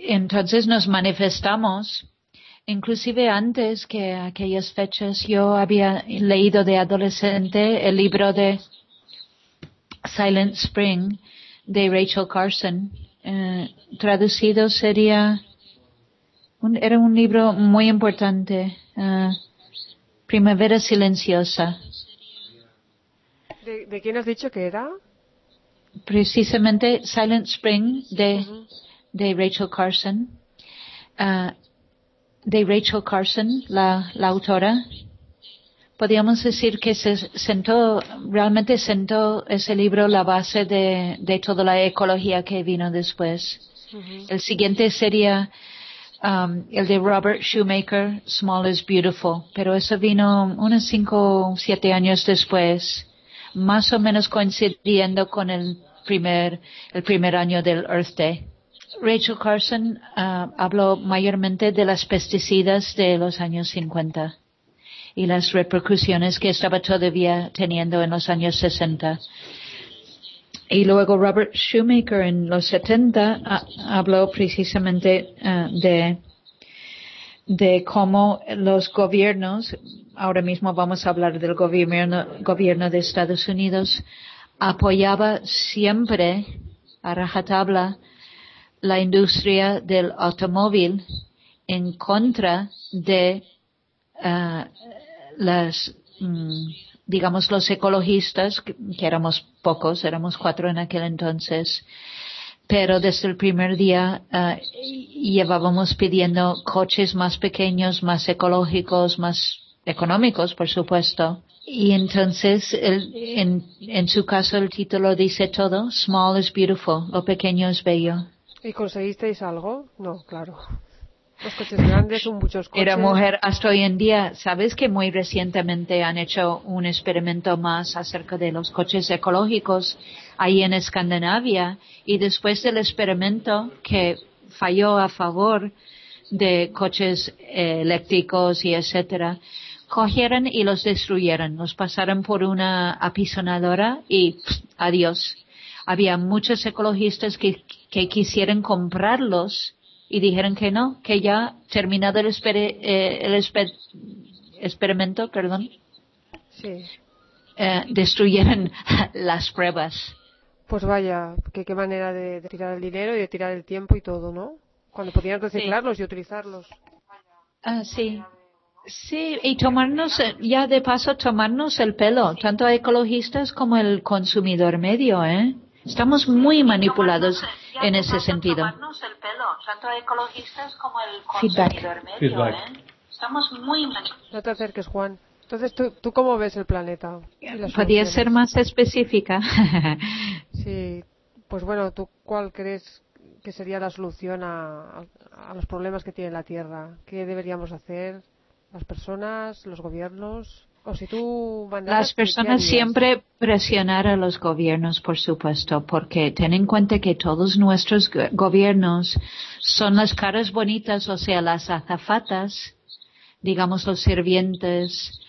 entonces nos manifestamos. Inclusive antes que aquellas fechas yo había leído de adolescente el libro de Silent Spring de Rachel Carson. Traducido era un libro muy importante. Primavera silenciosa. ¿De quién has dicho que era? Precisamente Silent Spring de Rachel Carson. De Rachel Carson, la autora. Podríamos decir que realmente sentó ese libro la base de toda la ecología que vino después. El siguiente sería el de Robert Shoemaker, Small is Beautiful, pero eso vino unos 5 o 7 años después, más o menos coincidiendo con el primer año del Earth Day. Rachel Carson habló mayormente de las pesticidas de los años 50 y las repercusiones que estaba todavía teniendo en los años 60. Y luego Robert Shoemaker en los 70 habló precisamente de cómo los gobiernos, ahora mismo vamos a hablar del gobierno de Estados Unidos, apoyaba siempre a rajatabla la industria del automóvil en contra de los ecologistas, que éramos pocos, éramos 4 en aquel entonces, pero desde el primer día llevábamos pidiendo coches más pequeños, más ecológicos, más económicos, por supuesto. Y entonces, en su caso, el título dice todo: Small is beautiful, lo pequeño es bello. ¿Y conseguisteis algo? No, claro. Los coches grandes son muchos coches. Era mujer hasta hoy en día. Sabes que muy recientemente han hecho un experimento más acerca de los coches ecológicos ahí en Escandinavia, y después del experimento que falló a favor de coches eléctricos y etcétera, cogieron y los destruyeron, los pasaron por una apisonadora y adiós. Había muchos ecologistas que quisieran comprarlos y dijeron que no, que ya terminado el experimento, sí. Destruyeron las pruebas. Pues vaya, qué manera de tirar el dinero y de tirar el tiempo y todo, ¿no? Cuando podían reciclarlos y utilizarlos. Sí. Sí, y ya de paso tomarnos el pelo, tanto ecologistas como el consumidor medio, ¿eh? Estamos muy manipulados en ese sentido. Tomarnos el pelo, tanto ecologistas como el consumidor medio, ¿eh? Estamos muy manipulados. No te acerques, Juan. Entonces, ¿tú cómo ves el planeta? ¿Podría ser más específica? Sí, pues bueno, ¿tú cuál crees que sería la solución a los problemas que tiene la Tierra? ¿Qué deberíamos hacer las personas, los gobiernos? O si tú mandaras, las personas siempre presionar a los gobiernos, por supuesto, porque ten en cuenta que todos nuestros gobiernos son las caras bonitas, o sea, las azafatas, digamos los sirvientes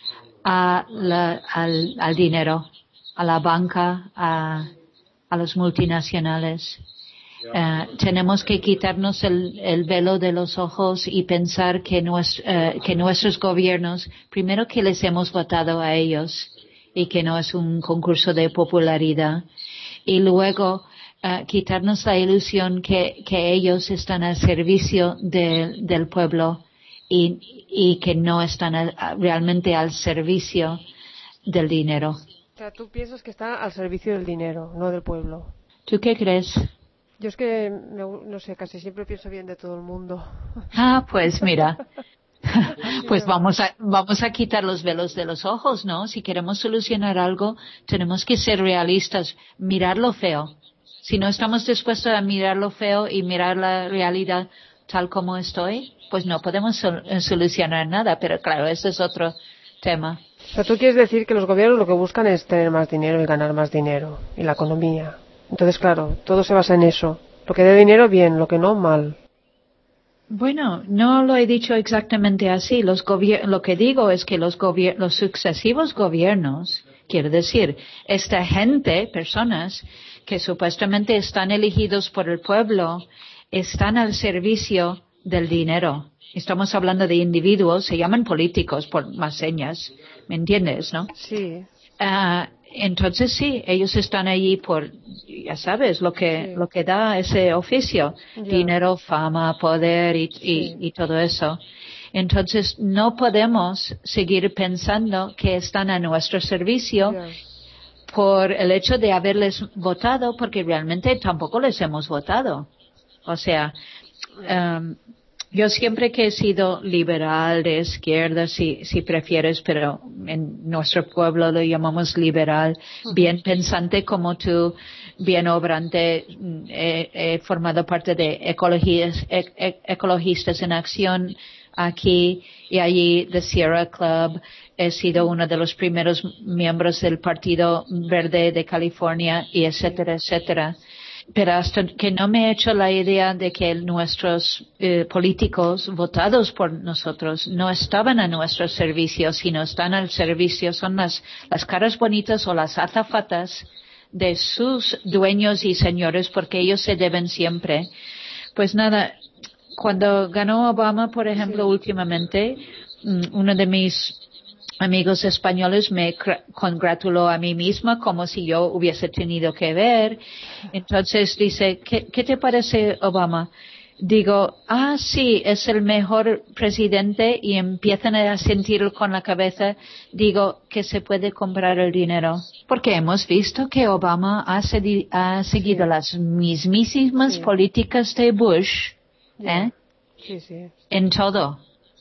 al dinero, a la banca, a los multinacionales. Tenemos que quitarnos el velo de los ojos y pensar que nuestros gobiernos, primero que les hemos votado a ellos y que no es un concurso de popularidad, y luego quitarnos la ilusión que ellos están al servicio del pueblo y que no están realmente al servicio del dinero. O sea, tú piensas que están al servicio del dinero, no del pueblo. ¿Tú qué crees? Yo es que, no sé, casi siempre pienso bien de todo el mundo. Pues mira, pues vamos a quitar los velos de los ojos, ¿no? Si queremos solucionar algo, tenemos que ser realistas, mirar lo feo. Si no estamos dispuestos a mirar lo feo y mirar la realidad tal como estoy, pues no podemos solucionar nada, pero claro, ese es otro tema. O sea, tú quieres decir que los gobiernos lo que buscan es tener más dinero y ganar más dinero, y la economía. Entonces, claro, todo se basa en eso. Lo que dé dinero, bien, lo que no, mal. Bueno, no lo he dicho exactamente así. Lo que digo es que los sucesivos gobiernos, quiero decir, esta gente, personas que supuestamente están elegidos por el pueblo, están al servicio del dinero. Estamos hablando de individuos, se llaman políticos por más señas, ¿me entiendes, no? Sí. Entonces sí, ellos están allí por, ya sabes, lo que da ese oficio, dinero, fama, poder y todo eso. Entonces no podemos seguir pensando que están a nuestro servicio por el hecho de haberles votado, porque realmente tampoco les hemos votado. O sea, yo siempre que he sido liberal, de izquierda, si prefieres, pero en nuestro pueblo lo llamamos liberal, bien pensante como tú, bien obrante, he formado parte de Ecologistas en Acción aquí y allí, de Sierra Club, he sido uno de los primeros miembros del Partido Verde de California y etcétera, etcétera. Pero hasta que no me he hecho la idea de que nuestros políticos votados por nosotros no estaban a nuestro servicio, sino están al servicio, son las caras bonitas o las azafatas de sus dueños y señores, porque ellos se deben siempre. Pues nada, cuando ganó Obama, por ejemplo, últimamente, uno de mis amigos españoles me congratuló a mí misma como si yo hubiese tenido que ver. Entonces dice, ¿qué te parece Obama? Digo, sí, es el mejor presidente, y empiezan a sentirlo con la cabeza. Digo, que se puede comprar el dinero. Porque hemos visto que Obama ha seguido las mismísimas políticas de Bush, en todo.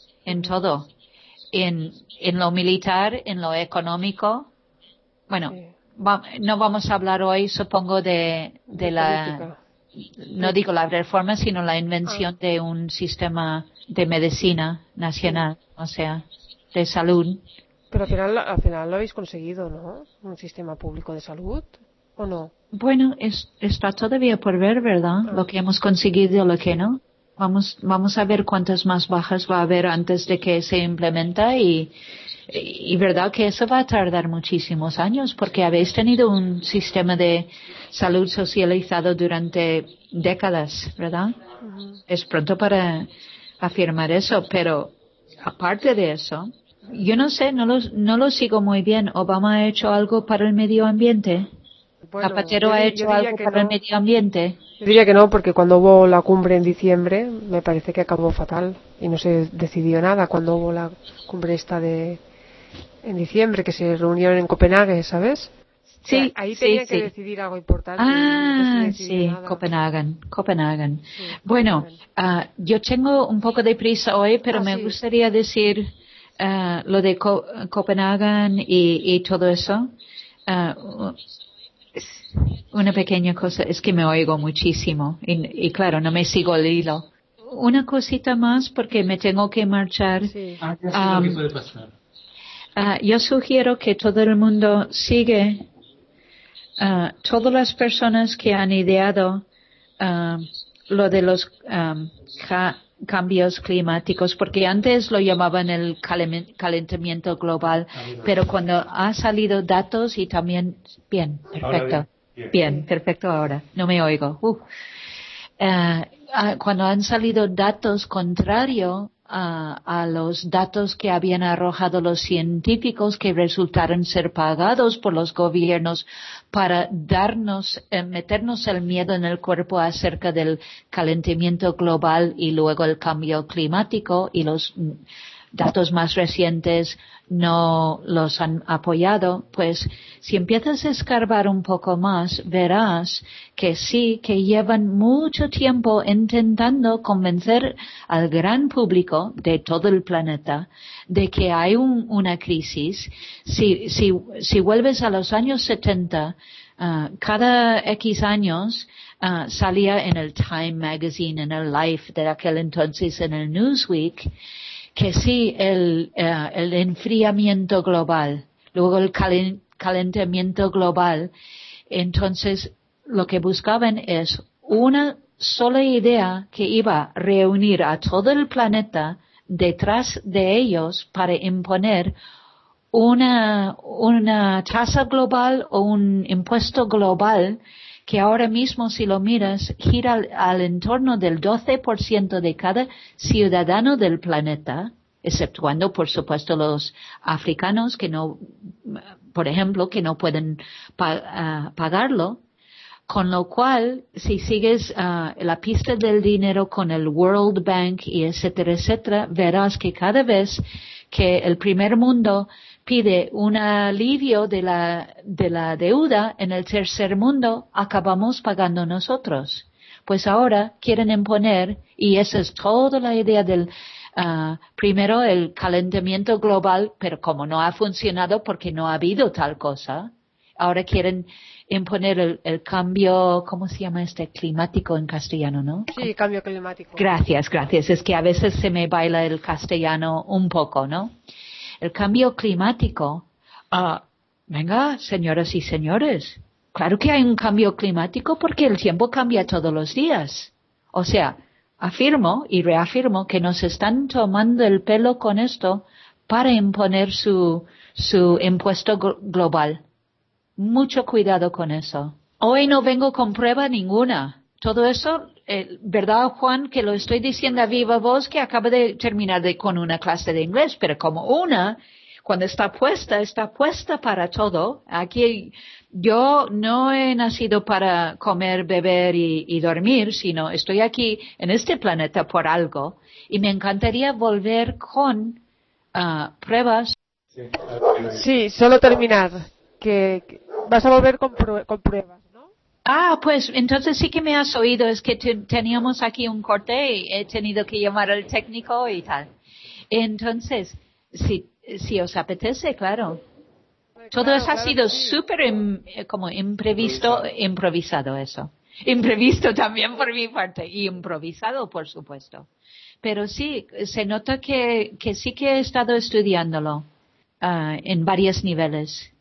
En lo militar, en lo económico. Bueno, no vamos a hablar hoy, supongo, de la, no digo la reforma, sino la invención de un sistema de medicina nacional, o sea, de salud. Pero al final lo habéis conseguido, ¿no? Un sistema público de salud, ¿o no? Bueno, está todavía por ver, ¿verdad? Lo que hemos conseguido y lo que no. Vamos a ver cuántas más bajas va a haber antes de que se implementa y verdad que eso va a tardar muchísimos años, porque habéis tenido un sistema de salud socializado durante décadas, ¿verdad? Es pronto para afirmar eso, pero aparte de eso, yo no sé, no lo sigo muy bien. ¿Obama ha hecho algo para el medio ambiente? Bueno, ¿Zapatero ha hecho algo para el medio ambiente? Yo diría que no, porque cuando hubo la cumbre en diciembre me parece que acabó fatal y no se decidió nada. Cuando hubo la cumbre en diciembre, que se reunieron en Copenhague, ¿sabes? Sí, o sea, ahí tenía que decidir algo importante. Sí, nada. Copenhague. Sí, bueno, yo tengo un poco de prisa hoy, pero me gustaría decir lo de Copenhague y todo eso. Una pequeña cosa, es que me oigo muchísimo y claro, no me sigo el hilo. Una cosita más porque me tengo que marchar. Sí. Lo que puede pasar. Yo sugiero que todo el mundo sigue todas las personas que han ideado lo de los cambios climáticos, porque antes lo llamaban el calentamiento global, pero cuando ha salido datos y también bien, perfecto. Bien, perfecto ahora. No me oigo. Cuando han salido datos contrarios a los datos que habían arrojado los científicos, que resultaron ser pagados por los gobiernos para meternos el miedo en el cuerpo acerca del calentamiento global y luego el cambio climático, y los datos más recientes no los han apoyado, pues si empiezas a escarbar un poco más, verás que sí, que llevan mucho tiempo intentando convencer al gran público de todo el planeta de que hay una crisis. Si vuelves a los años 70, cada X años salía en el Time Magazine, en el Life de aquel entonces, en el Newsweek, que sí, el enfriamiento global, luego el calentamiento global. Entonces, lo que buscaban es una sola idea que iba a reunir a todo el planeta detrás de ellos para imponer una tasa global o un impuesto global que ahora mismo, si lo miras, gira al entorno del 12% de cada ciudadano del planeta, exceptuando, por supuesto, los africanos que no, por ejemplo, que no pueden pagarlo. Con lo cual, si sigues la pista del dinero con el World Bank y etcétera, verás que cada vez que el primer mundo pide un alivio de la deuda en el tercer mundo, acabamos pagando nosotros. Pues ahora quieren imponer, y esa es toda la idea del primero el calentamiento global, pero como no ha funcionado porque no ha habido tal cosa, ahora quieren imponer el cambio, ¿cómo se llama climático en castellano, no? Sí, cambio climático. Gracias. Es que a veces se me baila el castellano un poco, ¿no? El cambio climático, venga, señoras y señores, claro que hay un cambio climático porque el tiempo cambia todos los días. O sea, afirmo y reafirmo que nos están tomando el pelo con esto para imponer su impuesto global. Mucho cuidado con eso. Hoy no vengo con prueba ninguna. Todo eso, ¿verdad, Juan? Que lo estoy diciendo a viva voz que acabo de terminar con una clase de inglés, pero como cuando está puesta para todo. Aquí yo no he nacido para comer, beber y dormir, sino estoy aquí en este planeta por algo. Y me encantaría volver con pruebas. Sí, solo terminar. Que vas a volver con pruebas, ¿no? Pues entonces sí que me has oído. Es que teníamos aquí un corte y he tenido que llamar al técnico y tal. Entonces, si os apetece, claro. Todo eso ha sido súper como improvisado eso. Imprevisto también por mi parte y improvisado, por supuesto. Pero sí, se nota que sí que he estado estudiándolo en varios niveles.